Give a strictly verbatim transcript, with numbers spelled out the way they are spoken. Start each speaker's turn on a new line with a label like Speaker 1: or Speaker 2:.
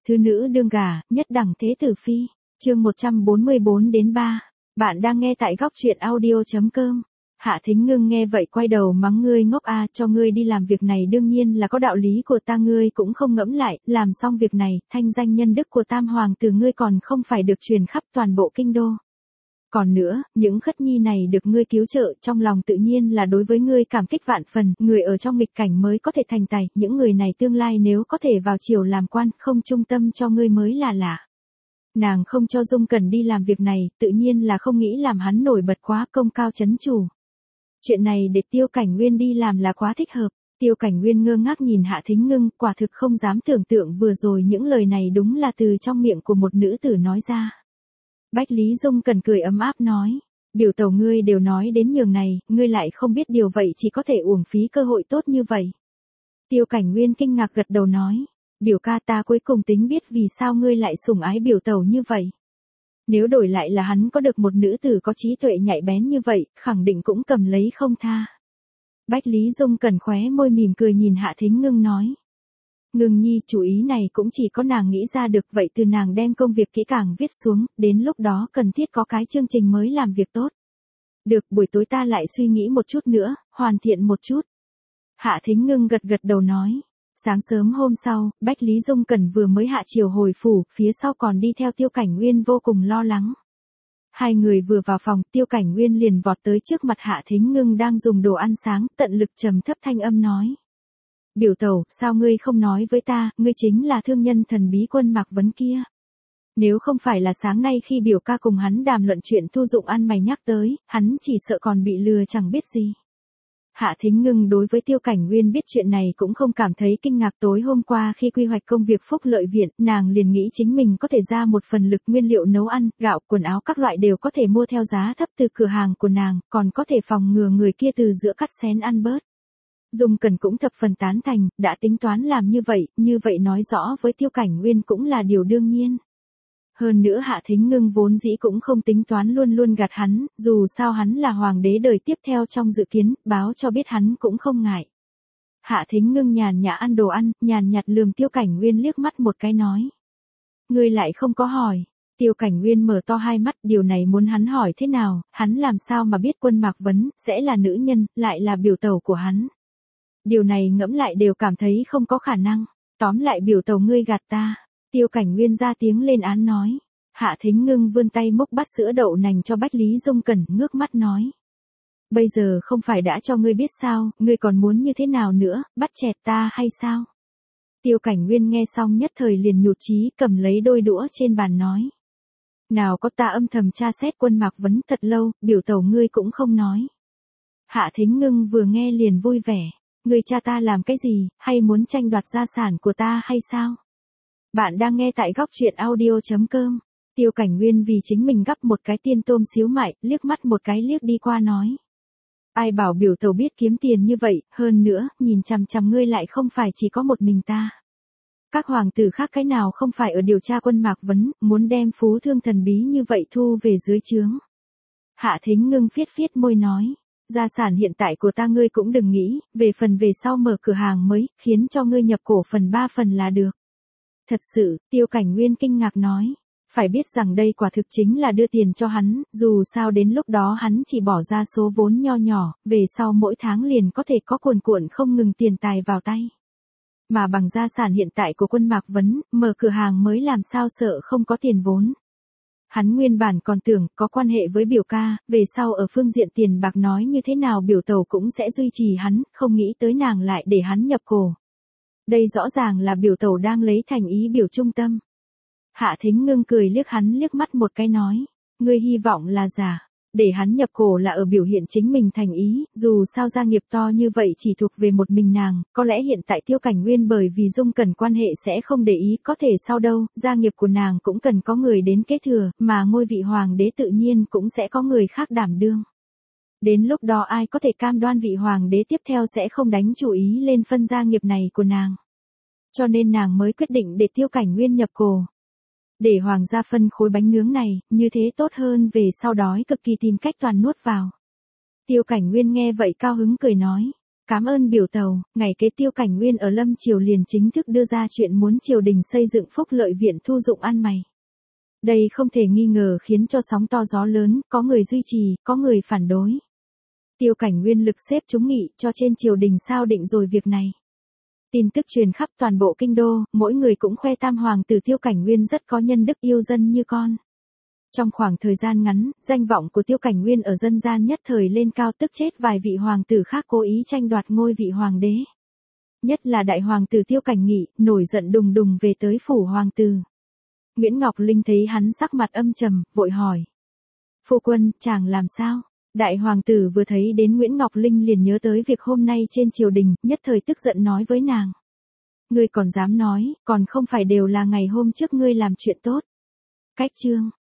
Speaker 1: Thứ nữ đương gả, nhất đẳng thế tử phi. Chương một trăm bốn mươi bốn đến ba. Bạn đang nghe tại góc truyện audio chấm com. Hạ Thính Ngưng nghe vậy quay đầu mắng ngươi ngốc a, cho ngươi đi làm việc này đương nhiên là có đạo lý của ta, ngươi cũng không ngẫm lại, làm xong việc này, thanh danh nhân đức của Tam hoàng tử ngươi còn không phải được truyền khắp toàn bộ kinh đô. Còn nữa, những khất nhi này được ngươi cứu trợ, trong lòng tự nhiên là đối với ngươi cảm kích vạn phần, người ở trong nghịch cảnh mới có thể thành tài, những người này tương lai nếu có thể vào triều làm quan, không trung tâm cho ngươi mới là lạ. Nàng không cho Dung Cẩn đi làm việc này, tự nhiên là không nghĩ làm hắn nổi bật quá, công cao chấn chủ. Chuyện này để Tiêu Cảnh Nguyên đi làm là quá thích hợp. Tiêu Cảnh Nguyên ngơ ngác nhìn Hạ Thính Ngưng, quả thực không dám tưởng tượng vừa rồi những lời này đúng là từ trong miệng của một nữ tử nói ra. Bách Lý Dung Cẩn cười ấm áp nói, biểu tẩu ngươi đều nói đến nhường này, ngươi lại không biết điều vậy chỉ có thể uổng phí cơ hội tốt như vậy. Tiêu Cảnh Nguyên kinh ngạc gật đầu nói, biểu ca, ta cuối cùng tính biết vì sao ngươi lại sủng ái biểu tẩu như vậy. Nếu đổi lại là hắn có được một nữ tử có trí tuệ nhạy bén như vậy, khẳng định cũng cầm lấy không tha. Bách Lý Dung Cẩn khóe môi mỉm cười nhìn Hạ Thính Ngưng nói. Ngưng nhi, chủ ý này cũng chỉ có nàng nghĩ ra được, vậy từ nàng đem công việc kỹ càng viết xuống, đến lúc đó cần thiết có cái chương trình mới làm việc tốt. Được, buổi tối ta lại suy nghĩ một chút nữa, hoàn thiện một chút. Hạ Thính Ngưng gật gật đầu nói. Sáng sớm hôm sau, Bách Lý Dung Cẩn vừa mới hạ chiều hồi phủ, phía sau còn đi theo Tiêu Cảnh Nguyên vô cùng lo lắng. Hai người vừa vào phòng, Tiêu Cảnh Nguyên liền vọt tới trước mặt Hạ Thính Ngưng đang dùng đồ ăn sáng, tận lực trầm thấp thanh âm nói. Biểu tẩu, sao ngươi không nói với ta, ngươi chính là thương nhân thần bí Quân Mạc Vấn kia. Nếu không phải là sáng nay khi biểu ca cùng hắn đàm luận chuyện thu dụng ăn mày nhắc tới, hắn chỉ sợ còn bị lừa chẳng biết gì. Hạ Thính Ngưng đối với Tiêu Cảnh Nguyên biết chuyện này cũng không cảm thấy kinh ngạc. Tối hôm qua khi quy hoạch công việc Phúc Lợi Viện, nàng liền nghĩ chính mình có thể ra một phần lực, nguyên liệu nấu ăn, gạo, quần áo các loại đều có thể mua theo giá thấp từ cửa hàng của nàng, còn có thể phòng ngừa người kia từ giữa cắt xén ăn bớt. Dung Cẩn cũng thập phần tán thành, đã tính toán làm như vậy, như vậy nói rõ với Tiêu Cảnh Nguyên cũng là điều đương nhiên. Hơn nữa Hạ Thính Ngưng vốn dĩ cũng không tính toán luôn luôn gạt hắn, dù sao hắn là hoàng đế đời tiếp theo trong dự kiến, báo cho biết hắn cũng không ngại. Hạ Thính Ngưng nhàn nhã ăn đồ ăn, nhàn nhạt lườm Tiêu Cảnh Nguyên liếc mắt một cái nói. Ngươi lại không có hỏi. Tiêu Cảnh Nguyên mở to hai mắt, điều này muốn hắn hỏi thế nào, hắn làm sao mà biết Quân Mạc Vấn sẽ là nữ nhân, lại là biểu tẩu của hắn. Điều này ngẫm lại đều cảm thấy không có khả năng. Tóm lại biểu tẩu ngươi gạt ta. Tiêu Cảnh Nguyên ra tiếng lên án nói. Hạ Thính Ngưng vươn tay múc bát sữa đậu nành cho Bách Lý Dung Cẩn, ngước mắt nói. Bây giờ không phải đã cho ngươi biết sao, ngươi còn muốn như thế nào nữa, bắt chẹt ta hay sao? Tiêu Cảnh Nguyên nghe xong nhất thời liền nhụt chí, cầm lấy đôi đũa trên bàn nói. Nào có, ta âm thầm tra xét Quân Mạc Vấn thật lâu, biểu tẩu ngươi cũng không nói. Hạ Thính Ngưng vừa nghe liền vui vẻ. Ngươi cha ta làm cái gì, hay muốn tranh đoạt gia sản của ta hay sao? Bạn đang nghe tại góc truyện audio chấm com. Tiêu Cảnh Nguyên vì chính mình gắp một cái tiên tôm xíu mại, liếc mắt một cái liếc đi qua nói. Ai bảo biểu tẩu biết kiếm tiền như vậy, hơn nữa, nhìn chằm chằm ngươi lại không phải chỉ có một mình ta. Các hoàng tử khác cái nào không phải ở điều tra Quân Mạc Vấn, muốn đem phú thương thần bí như vậy thu về dưới trướng. Hạ Thính Ngưng phiết phiết môi nói. Gia sản hiện tại của ta ngươi cũng đừng nghĩ, về phần về sau mở cửa hàng mới, khiến cho ngươi nhập cổ phần ba phần là được. Thật sự, Tiêu Cảnh Nguyên kinh ngạc nói. Phải biết rằng đây quả thực chính là đưa tiền cho hắn, dù sao đến lúc đó hắn chỉ bỏ ra số vốn nho nhỏ, về sau mỗi tháng liền có thể có cuồn cuộn không ngừng tiền tài vào tay. Mà bằng gia sản hiện tại của Quân Mạc Vấn, mở cửa hàng mới làm sao sợ không có tiền vốn. Hắn nguyên bản còn tưởng có quan hệ với biểu ca, về sau ở phương diện tiền bạc nói như thế nào biểu tẩu cũng sẽ duy trì hắn, không nghĩ tới nàng lại để hắn nhập cổ. Đây rõ ràng là biểu tẩu đang lấy thành ý biểu trung tâm. Hạ Thính Ngưng cười liếc hắn liếc mắt một cái nói, ngươi hy vọng là giả, để hắn nhập cổ là ở biểu hiện chính mình thành ý, dù sao gia nghiệp to như vậy chỉ thuộc về một mình nàng, có lẽ hiện tại Tiêu Cảnh Nguyên bởi vì Dung Cẩn quan hệ sẽ không để ý, có thể sau đâu, gia nghiệp của nàng cũng cần có người đến kế thừa, mà ngôi vị hoàng đế tự nhiên cũng sẽ có người khác đảm đương. Đến lúc đó ai có thể cam đoan vị hoàng đế tiếp theo sẽ không đánh chủ ý lên phân gia nghiệp này của nàng. Cho nên nàng mới quyết định để Tiêu Cảnh Nguyên nhập cổ. Để hoàng gia phân khối bánh nướng này, như thế tốt hơn về sau đói cực kỳ tìm cách toàn nuốt vào. Tiêu Cảnh Nguyên nghe vậy cao hứng cười nói. Cảm ơn biểu tàu, ngày kế Tiêu Cảnh Nguyên ở Lâm Triều liền chính thức đưa ra chuyện muốn triều đình xây dựng Phúc Lợi Viện thu dụng ăn mày. Đây không thể nghi ngờ khiến cho sóng to gió lớn, có người duy trì, có người phản đối. Tiêu Cảnh Nguyên lực xếp chúng nghị cho trên triều đình sao định rồi việc này. Tin tức truyền khắp toàn bộ kinh đô, mỗi người cũng khoe tam hoàng tử Tiêu Cảnh Nguyên rất có nhân đức yêu dân như con. Trong khoảng thời gian ngắn, danh vọng của Tiêu Cảnh Nguyên ở dân gian nhất thời lên cao, tức chết vài vị hoàng tử khác cố ý tranh đoạt ngôi vị hoàng đế. Nhất là đại hoàng tử Tiêu Cảnh Nghị, nổi giận đùng đùng về tới phủ hoàng tử. Nguyễn Ngọc Linh thấy hắn sắc mặt âm trầm, vội hỏi. Phu quân, chàng làm sao? Đại hoàng tử vừa thấy đến Nguyễn Ngọc Linh liền nhớ tới việc hôm nay trên triều đình, nhất thời tức giận nói với nàng. Ngươi còn dám nói, còn không phải đều là ngày hôm trước ngươi làm chuyện tốt. Cách chương.